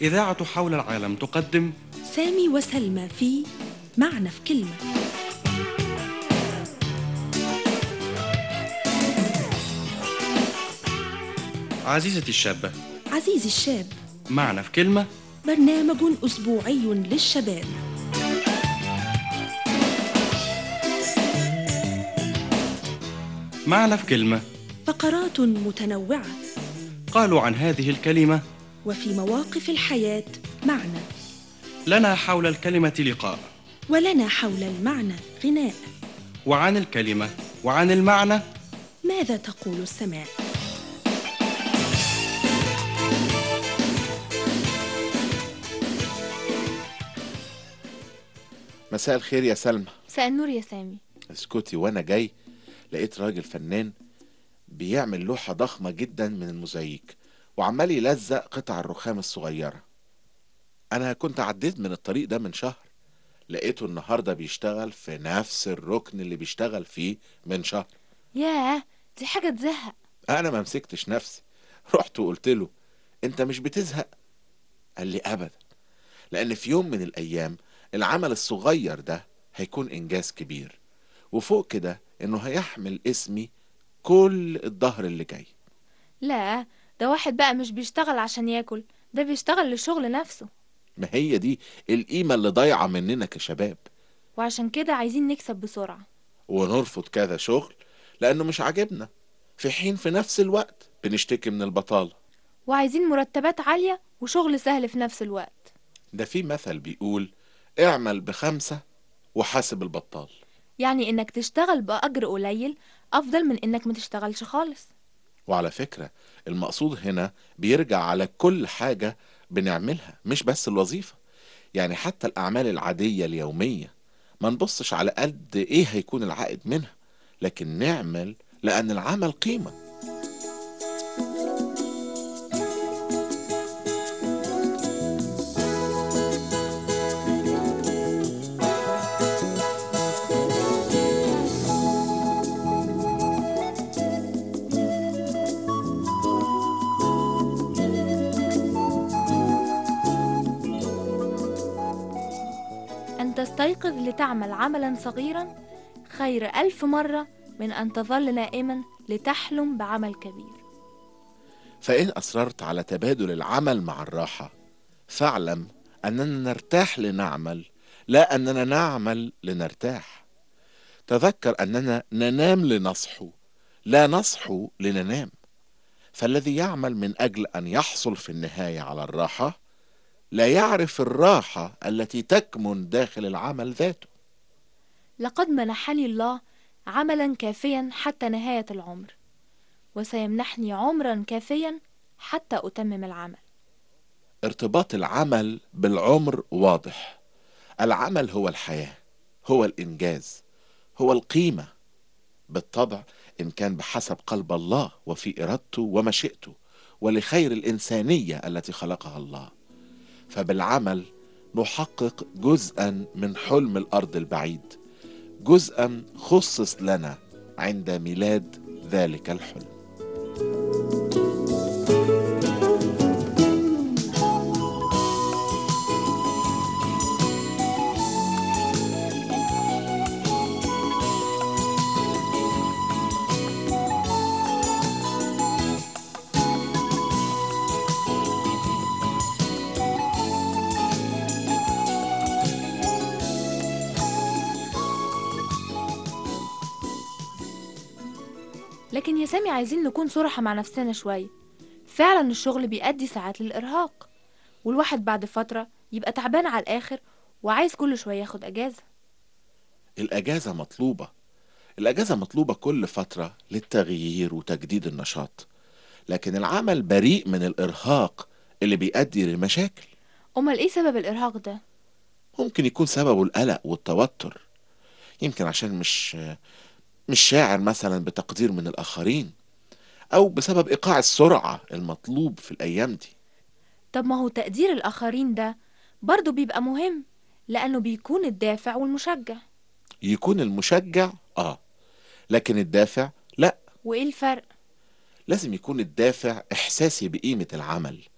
إذاعة حول العالم تقدم سامي وسلمى في معنى في كلمة. عزيزتي الشابة، عزيزي الشاب، معنى في كلمة، برنامج أسبوعي للشباب. معنى في كلمة، فقرات متنوعة قالوا عن هذه الكلمة وفي مواقف الحياة معنى، لنا حول الكلمة لقاء، ولنا حول المعنى غناء، وعن الكلمة وعن المعنى ماذا تقول السماء؟ مساء الخير يا سلمى. مساء النور يا سامي. اسكتي، وانا جاي لقيت راجل فنان بيعمل لوحة ضخمة جدا من الموزاييك وعمال يلزق قطع الرخام الصغيرة. انا كنت عديت من الطريق ده من شهر، لقيته النهاردة بيشتغل في نفس الركن اللي بيشتغل فيه من شهر. ياه، دي حاجة تزهق. انا ما مسكتش نفسي، رحت وقلت له انت مش بتزهق؟ قال لي ابدا، لان في يوم من الايام العمل الصغير ده هيكون انجاز كبير، وفوق كده انه هيحمل اسمي كل الظهر اللي جاي. لا، ده واحد بقى مش بيشتغل عشان ياكل، ده بيشتغل للشغل نفسه. ما هي دي القيمة اللي ضايعة مننا كشباب، وعشان كده عايزين نكسب بسرعة ونرفض كذا شغل لانه مش عاجبنا، في حين في نفس الوقت بنشتكي من البطالة. وعايزين مرتبات عالية وشغل سهل في نفس الوقت. ده في مثل بيقول اعمل ب5 وحاسب البطال. يعني انك تشتغل بأجر قليل افضل من انك ما تشتغلش خالص. وعلى فكرة المقصود هنا بيرجع على كل حاجة بنعملها، مش بس الوظيفة. يعني حتى الأعمال العادية اليومية ما نبصش على قد إيه هيكون العائد منها، لكن نعمل لأن العمل قيمة. أن تستيقظ لتعمل عملا صغيرا خير 1000 مرة من أن تظل نائما لتحلم بعمل كبير. فإن أصررت على تبادل العمل مع الراحة فاعلم أننا نرتاح لنعمل، لا أننا نعمل لنرتاح. تذكر أننا ننام لنصحو، لا نصحو لننام. فالذي يعمل من أجل أن يحصل في النهاية على الراحة لا يعرف الراحة التي تكمن داخل العمل ذاته. لقد منحني الله عملا كافيا حتى نهاية العمر، وسيمنحني عمرا كافيا حتى أتمم العمل. ارتباط العمل بالعمر واضح. العمل هو الحياة، هو الإنجاز، هو القيمة. بالطبع إن كان بحسب قلب الله وفي إرادته ومشيئته ولخير الإنسانية التي خلقها الله. فبالعمل نحقق جزءا من حلم الأرض البعيد، جزءا خصص لنا عند ميلاد ذلك الحلم. لكن يا سامي، عايزين نكون صراحة مع نفسنا شوية. فعلا الشغل بيؤدي ساعات للإرهاق، والواحد بعد فترة يبقى تعبان على الآخر وعايز كل شوية ياخد أجازة. الأجازة مطلوبة، الأجازة مطلوبة كل فترة للتغيير وتجديد النشاط، لكن العمل بريء من الإرهاق اللي بيؤدي للمشاكل. أمال إيه سبب الإرهاق ده؟ ممكن يكون سببه القلق والتوتر، يمكن عشان مش شاعر مثلا بتقدير من الآخرين، أو بسبب إيقاع السرعة المطلوب في الأيام دي. طب ما هو تقدير الآخرين ده برضو بيبقى مهم، لأنه بيكون الدافع والمشجع. يكون المشجع لكن الدافع لا. وإيه الفرق؟ لازم يكون الدافع إحساسي بقيمة العمل،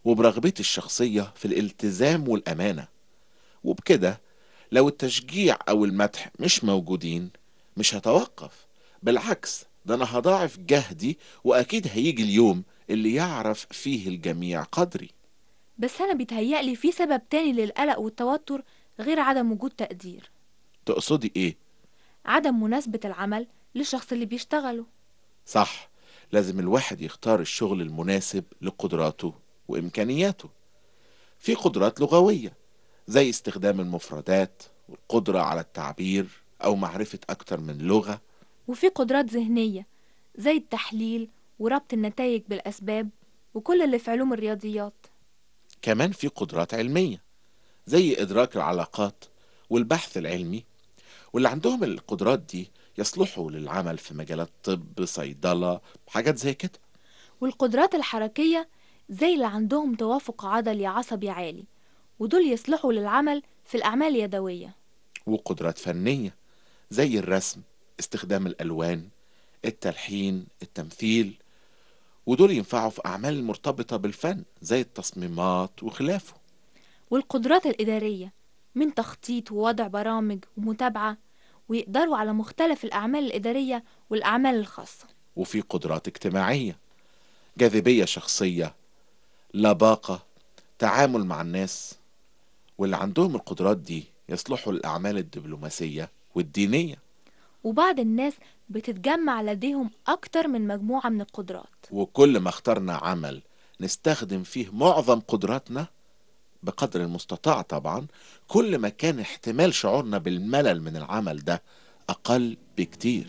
وبرغبتي الشخصية في الالتزام والأمانة. وبكده لو التشجيع أو المدح مش موجودين مش هتوقف، بالعكس ده أنا هضاعف جهدي، وأكيد هيجي اليوم اللي يعرف فيه الجميع قدري. بس أنا بيتهيألي في سبب تاني للقلق والتوتر غير عدم وجود تقدير. تقصدي إيه؟ عدم مناسبة العمل للشخص اللي بيشتغله. صح، لازم الواحد يختار الشغل المناسب لقدراته وإمكانياته. في قدرات لغوية زي استخدام المفردات والقدرة على التعبير أو معرفة أكتر من لغة. وفي قدرات ذهنية زي التحليل وربط النتائج بالأسباب وكل اللي في علوم الرياضيات. كمان في قدرات علمية زي إدراك العلاقات والبحث العلمي، واللي عندهم القدرات دي يصلحوا للعمل في مجالات طب، صيدلة، حاجات زي كده. والقدرات الحركية زي اللي عندهم توافق عضلي عصبي عالي، ودول يصلحوا للعمل في الأعمال اليدوية. وقدرات فنية زي الرسم، استخدام الألوان، التلحين، التمثيل، ودول ينفعوا في أعمال مرتبطة بالفن زي التصميمات وخلافه. والقدرات الإدارية من تخطيط ووضع برامج ومتابعة، ويقدروا على مختلف الأعمال الإدارية والأعمال الخاصة. وفي قدرات اجتماعية، جاذبية شخصية، لباقة، تعامل مع الناس، واللي عندهم القدرات دي يصلحوا للأعمال الدبلوماسية والدينية. وبعض الناس بتتجمع لديهم أكتر من مجموعة من القدرات. وكل ما اخترنا عمل نستخدم فيه معظم قدراتنا بقدر المستطاع طبعا، كل ما كان احتمال شعورنا بالملل من العمل ده أقل بكتير.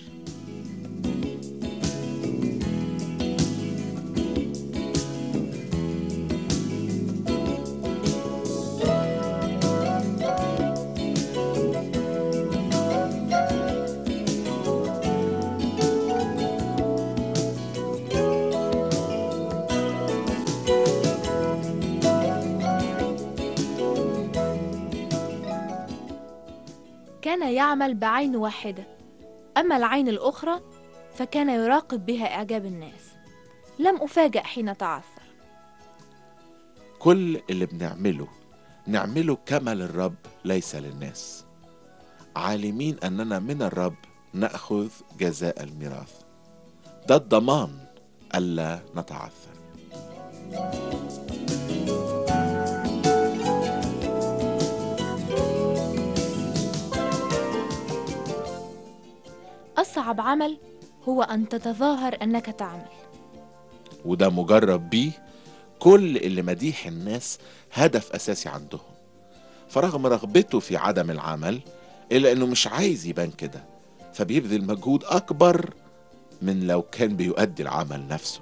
كان يعمل بعين واحدة، أما العين الأخرى فكان يراقب بها إعجاب الناس. لم أفاجأ حين تعثر. كل اللي نعمله كما للرب ليس للناس، عالمين أننا من الرب نأخذ جزاء الميراث. ده الضمان ألا نتعثر. أصعب عمل هو أن تتظاهر أنك تعمل، وده مجرب بيه كل اللي مديح الناس هدف أساسي عندهم، فرغم رغبته في عدم العمل إلا أنه مش عايز يبان كده، فبيبذل مجهود أكبر من لو كان بيؤدي العمل نفسه.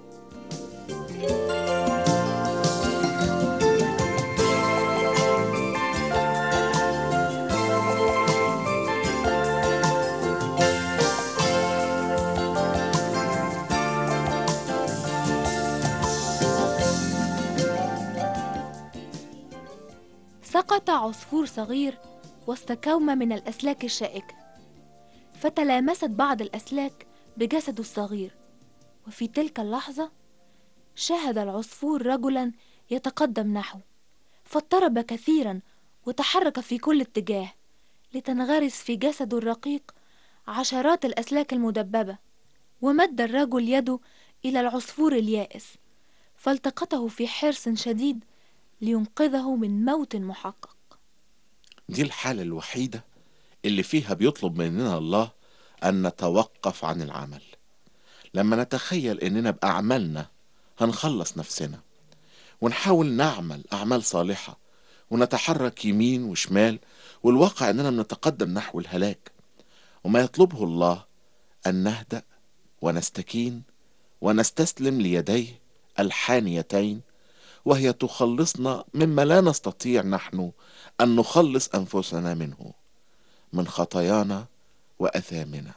سقط عصفور صغير وسط كومة من الأسلاك الشائكة، فتلامست بعض الأسلاك بجسده الصغير، وفي تلك اللحظة شاهد العصفور رجلا يتقدم نحوه، فاضطرب كثيرا وتحرك في كل اتجاه لتنغرس في جسده الرقيق عشرات الأسلاك المدببة. ومد الرجل يده إلى العصفور اليائس فالتقطه في حرص شديد لينقذه من موت محقق. دي الحالة الوحيدة اللي فيها بيطلب مننا الله أن نتوقف عن العمل، لما نتخيل إننا بأعمالنا هنخلص نفسنا ونحاول نعمل أعمال صالحة ونتحرك يمين وشمال، والواقع إننا بنتقدم نحو الهلاك. وما يطلبه الله أن نهدأ ونستكين ونستسلم ليديه الحانيتين، وهي تخلصنا مما لا نستطيع نحن أن نخلص أنفسنا منه، من خطايانا وأثامنا.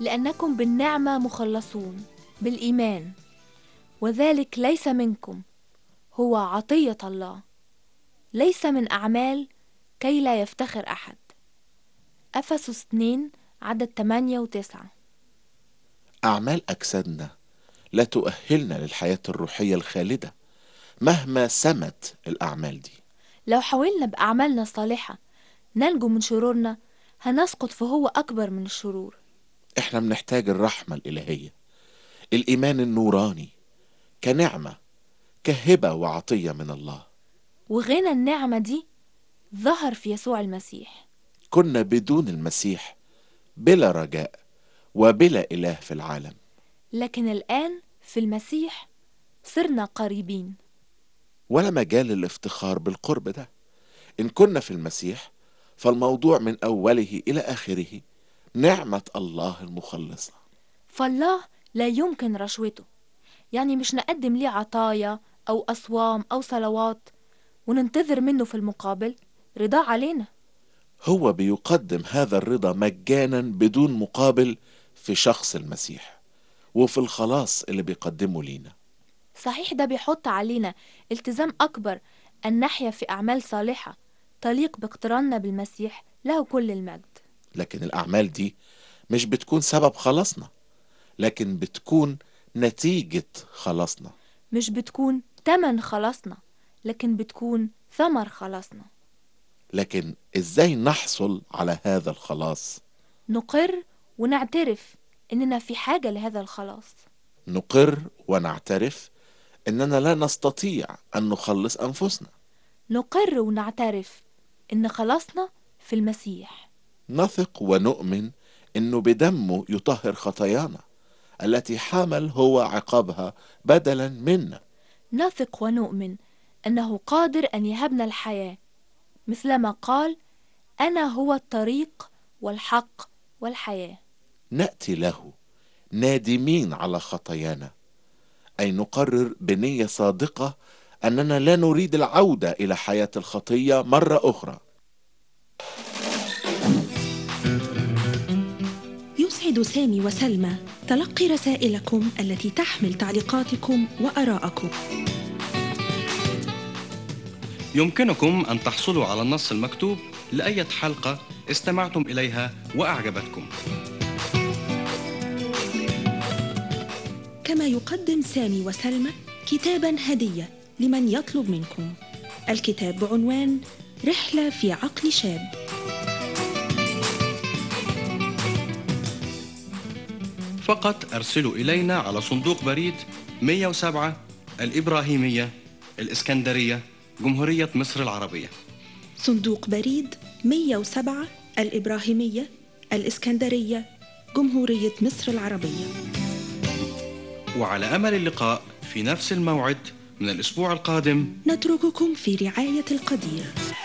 لأنكم بالنعمة مخلصون بالإيمان، وذلك ليس منكم، هو عطية الله، ليس من أعمال كي لا يفتخر أحد. أفسس 2 عدد 8 و9. أعمال أجسادنا لا تؤهلنا للحياة الروحية الخالدة مهما سمت الأعمال دي. لو حاولنا بأعمالنا الصالحة ننجو من شرورنا، هنسقط فهو أكبر من الشرور. إحنا بنحتاج الرحمة الإلهية، الإيمان النوراني، كنعمة، كهبة وعطية من الله. وغنى النعمة دي ظهر في يسوع المسيح. كنا بدون المسيح بلا رجاء وبلا إله في العالم، لكن الآن في المسيح صرنا قريبين. ولا مجال للافتخار بالقرب ده. إن كنا في المسيح فالموضوع من أوله إلى آخره نعمة الله المخلصة. فالله لا يمكن رشوته، يعني مش نقدم ليه عطايا أو أصوام أو صلوات وننتظر منه في المقابل رضا علينا. هو بيقدم هذا الرضا مجانا بدون مقابل في شخص المسيح وفي الخلاص اللي بيقدمه لينا. صحيح ده بيحط علينا التزام أكبر أن نحيا في أعمال صالحة تليق باقتراننا بالمسيح له كل المجد. لكن الأعمال دي مش بتكون سبب خلاصنا، لكن بتكون نتيجة خلاصنا. مش بتكون تمن خلاصنا، لكن بتكون ثمر خلاصنا. لكن إزاي نحصل على هذا الخلاص؟ نقر ونعترف إننا في حاجة لهذا الخلاص. نقر ونعترف إننا لا نستطيع أن نخلص أنفسنا. نقر ونعترف إن خلاصنا في المسيح. نثق ونؤمن إنه بدمه يطهر خطايانا التي حمل هو عقابها بدلا منا. نثق ونؤمن أنه قادر أن يهبنا الحياة، مثلما قال: أنا هو الطريق والحق والحياة. نأتي له نادمين على خطايانا، أي نقرر بنية صادقة أننا لا نريد العودة إلى حياة الخطية مرة أخرى. يسعد سامي وسلمى تلقي رسائلكم التي تحمل تعليقاتكم وآراءكم. يمكنكم أن تحصلوا على النص المكتوب لأية حلقة استمعتم إليها وأعجبتكم. كما يقدم سامي وسلمى كتابا هدية لمن يطلب منكم. الكتاب بعنوان رحلة في عقل شاب. فقط أرسلوا إلينا على صندوق بريد 107 الإبراهيمية، الإسكندرية، جمهورية مصر العربية. صندوق بريد 107 الإبراهيمية، الإسكندرية، جمهورية مصر العربية. وعلى أمل اللقاء في نفس الموعد من الأسبوع القادم. نترككم في رعاية القدير.